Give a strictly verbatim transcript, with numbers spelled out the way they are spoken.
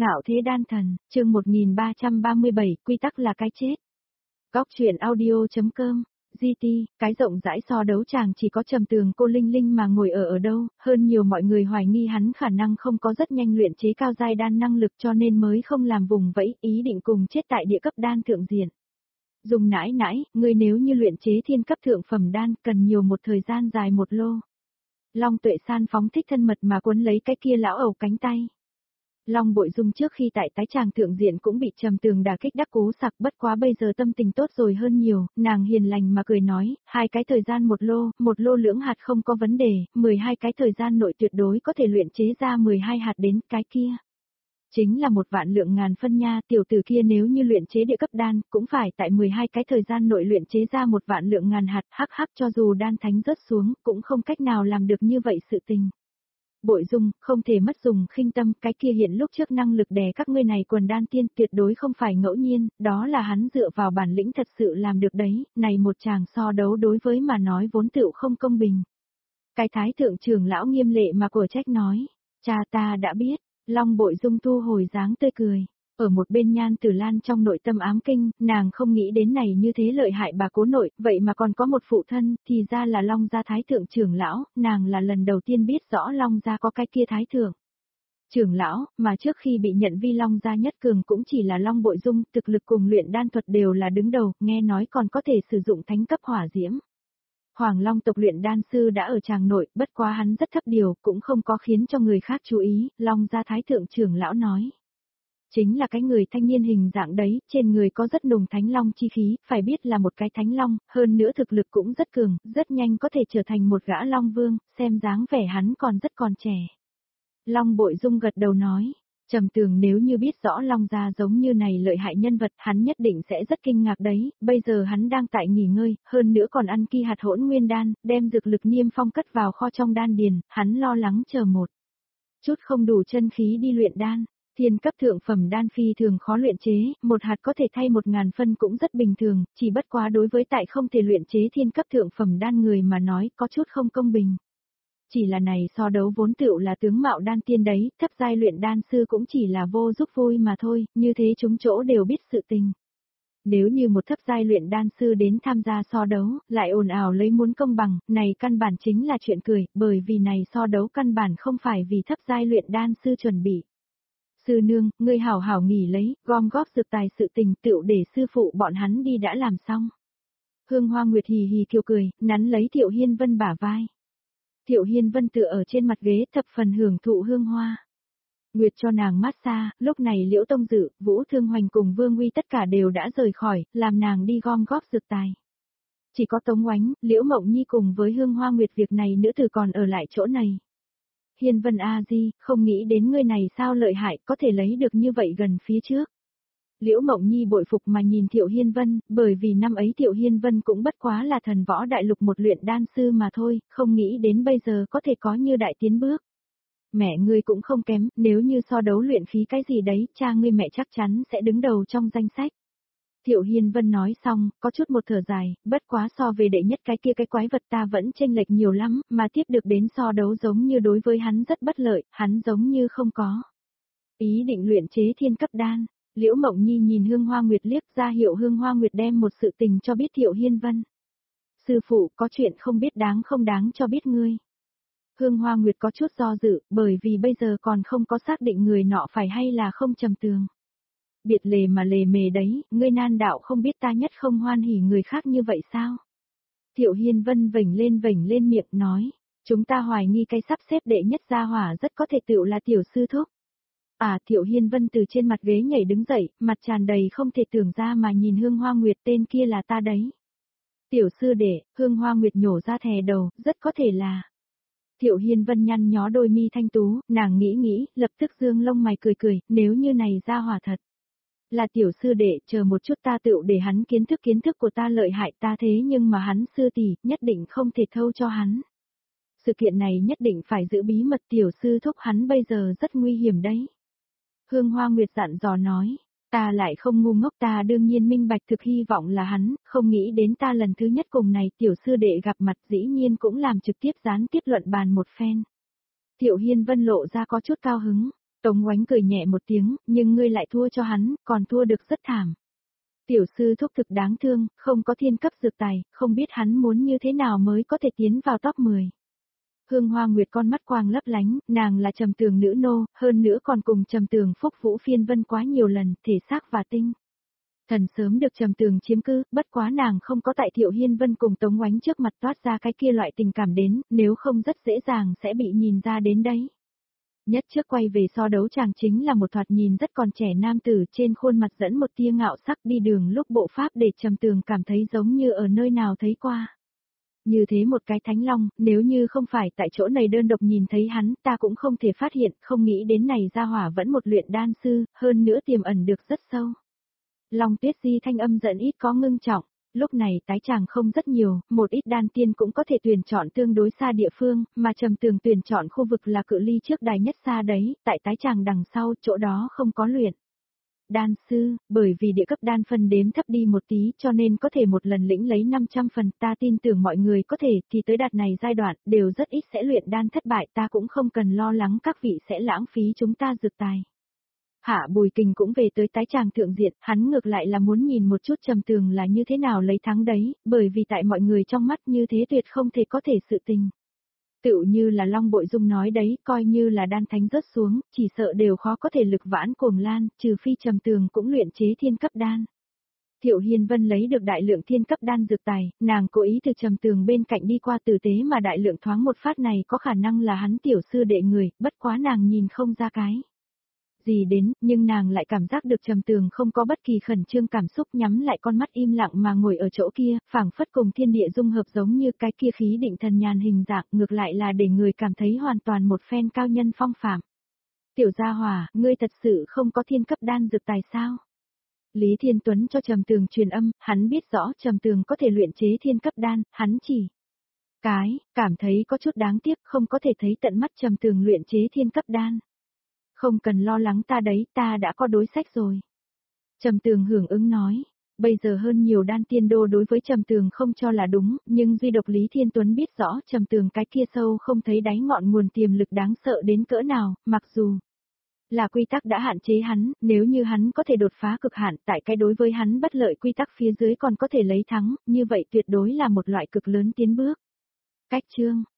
Ngạo thế đan thần, chương một nghìn ba trăm ba mươi bảy, quy tắc là cái chết. Góc truyện audio.com, giê tê, cái rộng rãi so đấu chàng chỉ có Trầm Tường cô Linh Linh mà ngồi ở ở đâu, hơn nhiều mọi người hoài nghi hắn khả năng không có rất nhanh luyện chế cao giai đan năng lực cho nên mới không làm vùng vẫy, ý định cùng chết tại địa cấp đan thượng diện. Dùng nãi nãi, người nếu như luyện chế thiên cấp thượng phẩm đan cần nhiều một thời gian dài một lô. Long Tuệ San phóng thích thân mật mà cuốn lấy cái kia lão ẩu cánh tay. Long Bội Dung trước khi tại tái tràng thượng diện cũng bị Trầm Tường đả kích đắc cú sặc, bất quá bây giờ tâm tình tốt rồi hơn nhiều, nàng hiền lành mà cười nói, hai cái thời gian một lô, một lô lưỡng hạt không có vấn đề, mười hai cái thời gian nội tuyệt đối có thể luyện chế ra mười hai hạt đến cái kia. Chính là một vạn lượng ngàn phân nha, tiểu tử kia nếu như luyện chế địa cấp đan, cũng phải tại mười hai cái thời gian nội luyện chế ra một vạn lượng ngàn hạt, hắc hắc cho dù đan thánh rớt xuống, cũng không cách nào làm được như vậy sự tình. Bội Dung, không thể mất dùng khinh tâm, cái kia hiện lúc trước năng lực đè các ngươi này quần đan tiên tuyệt đối không phải ngẫu nhiên, đó là hắn dựa vào bản lĩnh thật sự làm được đấy, này một chàng so đấu đối với mà nói vốn tựu không công bình. Cái thái thượng trưởng lão nghiêm lệ mà của trách nói, cha ta đã biết, Long Bội Dung thu hồi dáng tươi cười. Ở một bên Nhan Tử Lan trong nội tâm ám kinh, nàng không nghĩ đến này như thế lợi hại bà cố nội, vậy mà còn có một phụ thân, thì ra là Long gia thái thượng trưởng lão, nàng là lần đầu tiên biết rõ Long gia có cái kia thái thượng trưởng lão, mà trước khi bị nhận vi Long gia nhất cường cũng chỉ là Long Bội Dung, thực lực cùng luyện đan thuật đều là đứng đầu, nghe nói còn có thể sử dụng thánh cấp hỏa diễm. Hoàng Long tộc luyện đan sư đã ở tràng nội, bất quá hắn rất thấp điều, cũng không có khiến cho người khác chú ý, Long gia thái thượng trưởng lão nói. Chính là cái người thanh niên hình dạng đấy, trên người có rất nồng thánh long chi khí, phải biết là một cái thánh long, hơn nữa thực lực cũng rất cường, rất nhanh có thể trở thành một gã long vương, xem dáng vẻ hắn còn rất còn trẻ. Long Bội Dung gật đầu nói, Trầm Tường nếu như biết rõ Long gia giống như này lợi hại nhân vật, hắn nhất định sẽ rất kinh ngạc đấy, bây giờ hắn đang tại nghỉ ngơi, hơn nữa còn ăn ki hạt hỗn nguyên đan, đem dược lực niêm phong cất vào kho trong đan điền, hắn lo lắng chờ một chút không đủ chân khí đi luyện đan. Thiên cấp thượng phẩm đan phi thường khó luyện chế, một hạt có thể thay một ngàn phân cũng rất bình thường, chỉ bất quá đối với tại không thể luyện chế thiên cấp thượng phẩm đan người mà nói có chút không công bình. Chỉ là này so đấu vốn tựu là tướng mạo đan tiên đấy, thấp giai luyện đan sư cũng chỉ là vô giúp vui mà thôi, như thế chúng chỗ đều biết sự tình. Nếu như một thấp giai luyện đan sư đến tham gia so đấu, lại ồn ào lấy muốn công bằng, này căn bản chính là chuyện cười, bởi vì này so đấu căn bản không phải vì thấp giai luyện đan sư chuẩn bị. Sư nương, ngươi hảo hảo nghỉ lấy, gom góp dược tài sự tình tựu để sư phụ bọn hắn đi đã làm xong. Hương Hoa Nguyệt hì hì kiều cười, nắn lấy Thiệu Hiên Vân bả vai. Thiệu Hiên Vân tựa ở trên mặt ghế thập phần hưởng thụ hương hoa. Nguyệt cho nàng massage, lúc này Liễu Tông Dự, Vũ Thương Hoành cùng Vương Uy tất cả đều đã rời khỏi, làm nàng đi gom góp dược tài. Chỉ có Tống Oánh, Liễu Mộng Nhi cùng với Hương Hoa Nguyệt việc này nữ tử còn ở lại chỗ này. Hiên Vân a di, không nghĩ đến ngươi này sao lợi hại, có thể lấy được như vậy gần phía trước. Liễu Mộng Nhi bội phục mà nhìn Thiệu Hiên Vân, bởi vì năm ấy Thiệu Hiên Vân cũng bất quá là thần võ đại lục một luyện đan sư mà thôi, không nghĩ đến bây giờ có thể có như đại tiến bước. Mẹ ngươi cũng không kém, nếu như so đấu luyện khí cái gì đấy, cha ngươi mẹ chắc chắn sẽ đứng đầu trong danh sách. Thiệu Hiên Vân nói xong, có chút một thở dài, bất quá so về đệ nhất cái kia cái quái vật ta vẫn chênh lệch nhiều lắm, mà tiếp được đến so đấu giống như đối với hắn rất bất lợi, hắn giống như không có ý định luyện chế thiên cấp đan. Liễu Mộng Nhi nhìn Hương Hoa Nguyệt liếc ra hiệu Hương Hoa Nguyệt đem một sự tình cho biết Thiệu Hiên Vân. Sư phụ, có chuyện không biết đáng không đáng cho biết ngươi. Hương Hoa Nguyệt có chút do dự, bởi vì bây giờ còn không có xác định người nọ phải hay là không Trầm Tường. Biệt lề mà lề mề đấy, ngươi nan đạo không biết ta nhất không hoan hỉ người khác như vậy sao? Thiệu Hiên Vân vểnh lên vểnh lên miệng nói, chúng ta hoài nghi cái sắp xếp đệ nhất gia hỏa rất có thể tựu là tiểu sư thúc. À, Thiệu Hiên Vân từ trên mặt ghế nhảy đứng dậy, mặt tràn đầy không thể tưởng ra mà nhìn Hương Hoa Nguyệt, tên kia là ta đấy. Tiểu sư đệ, Hương Hoa Nguyệt nhổ ra thè đầu, rất có thể là. Thiệu Hiên Vân nhăn nhó đôi mi thanh tú, nàng nghĩ nghĩ, lập tức dương lông mày cười cười, nếu như này gia hỏa thật. Là tiểu sư đệ, chờ một chút ta tựu để hắn kiến thức kiến thức của ta lợi hại ta thế nhưng mà hắn sư tỷ, nhất định không thể thâu cho hắn. Sự kiện này nhất định phải giữ bí mật, tiểu sư thúc hắn bây giờ rất nguy hiểm đấy. Hương Hoa Nguyệt dặn dò nói, ta lại không ngu ngốc, ta đương nhiên minh bạch thực hy vọng là hắn, không nghĩ đến ta lần thứ nhất cùng này tiểu sư đệ gặp mặt dĩ nhiên cũng làm trực tiếp gián tiếp luận bàn một phen. Thiệu Hiên Vân lộ ra có chút cao hứng. Tống Oánh cười nhẹ một tiếng, nhưng ngươi lại thua cho hắn, còn thua được rất thảm. Tiểu sư thúc thực đáng thương, không có thiên cấp dược tài, không biết hắn muốn như thế nào mới có thể tiến vào top mười. Hương Hoa Nguyệt con mắt quang lấp lánh, nàng là Trầm Tường nữ nô, hơn nữa còn cùng Trầm Tường phúc vũ phiên vân quá nhiều lần, thể xác và tinh thần sớm được Trầm Tường chiếm cứ, bất quá nàng không có tại Thiệu Hiên Vân cùng Tống Oánh trước mặt toát ra cái kia loại tình cảm đến, nếu không rất dễ dàng sẽ bị nhìn ra đến đấy. Nhất trước quay về so đấu chàng chính là một thoạt nhìn rất còn trẻ nam tử, trên khuôn mặt dẫn một tia ngạo sắc, đi đường lúc bộ pháp để Trầm Tường cảm thấy giống như ở nơi nào thấy qua. Như thế một cái thánh long, nếu như không phải tại chỗ này đơn độc nhìn thấy hắn, ta cũng không thể phát hiện, không nghĩ đến này gia hỏa vẫn một luyện đan sư, hơn nữa tiềm ẩn được rất sâu. Long Tuyết Di thanh âm giận ít có ngưng trọng, lúc này tái chàng không rất nhiều, một ít đan tiên cũng có thể tuyển chọn tương đối xa địa phương, mà Trầm Tường tuyển chọn khu vực là cự ly trước đài nhất xa đấy, tại tái chàng đằng sau, chỗ đó không có luyện đan sư, bởi vì địa cấp đan phân đếm thấp đi một tí cho nên có thể một lần lĩnh lấy năm trăm phần, ta tin tưởng mọi người có thể, thì tới đạt này giai đoạn, đều rất ít sẽ luyện đan thất bại, ta cũng không cần lo lắng các vị sẽ lãng phí chúng ta dược tài. Hạ Bùi Kình cũng về tới tái tràng thượng diện, hắn ngược lại là muốn nhìn một chút Trầm Tường là như thế nào lấy thắng đấy, bởi vì tại mọi người trong mắt như thế tuyệt không thể có thể sự tình. Tựu như là Long Bội Dung nói đấy, coi như là đan thánh rớt xuống, chỉ sợ đều khó có thể lực vãn Cuồng Lan, trừ phi Trầm Tường cũng luyện chế thiên cấp đan. Thiệu Hiên Vân lấy được đại lượng thiên cấp đan dược tài, nàng cố ý từ Trầm Tường bên cạnh đi qua tử tế mà đại lượng thoáng một phát này có khả năng là hắn tiểu sư đệ người, bất quá nàng nhìn không ra cái gì đến, nhưng nàng lại cảm giác được Trầm Tường không có bất kỳ khẩn trương cảm xúc, nhắm lại con mắt im lặng mà ngồi ở chỗ kia, phảng phất cùng thiên địa dung hợp giống như cái kia khí định thần nhàn hình dạng, ngược lại là để người cảm thấy hoàn toàn một phen cao nhân phong phạm. Tiểu gia hòa, ngươi thật sự không có thiên cấp đan dược tài sao? Lý Thiên Tuấn cho Trầm Tường truyền âm, hắn biết rõ Trầm Tường có thể luyện chế thiên cấp đan, hắn chỉ cái, cảm thấy có chút đáng tiếc không có thể thấy tận mắt Trầm Tường luyện chế thiên cấp đan. Không cần lo lắng ta đấy, ta đã có đối sách rồi. Trầm Tường hưởng ứng nói, bây giờ hơn nhiều đan tiên đô đối với Trầm Tường không cho là đúng, nhưng duy độc Lý Thiên Tuấn biết rõ Trầm Tường cái kia sâu không thấy đáy ngọn nguồn tiềm lực đáng sợ đến cỡ nào, mặc dù là quy tắc đã hạn chế hắn, nếu như hắn có thể đột phá cực hạn tại cái đối với hắn bất lợi quy tắc phía dưới còn có thể lấy thắng, như vậy tuyệt đối là một loại cực lớn tiến bước. Cách chương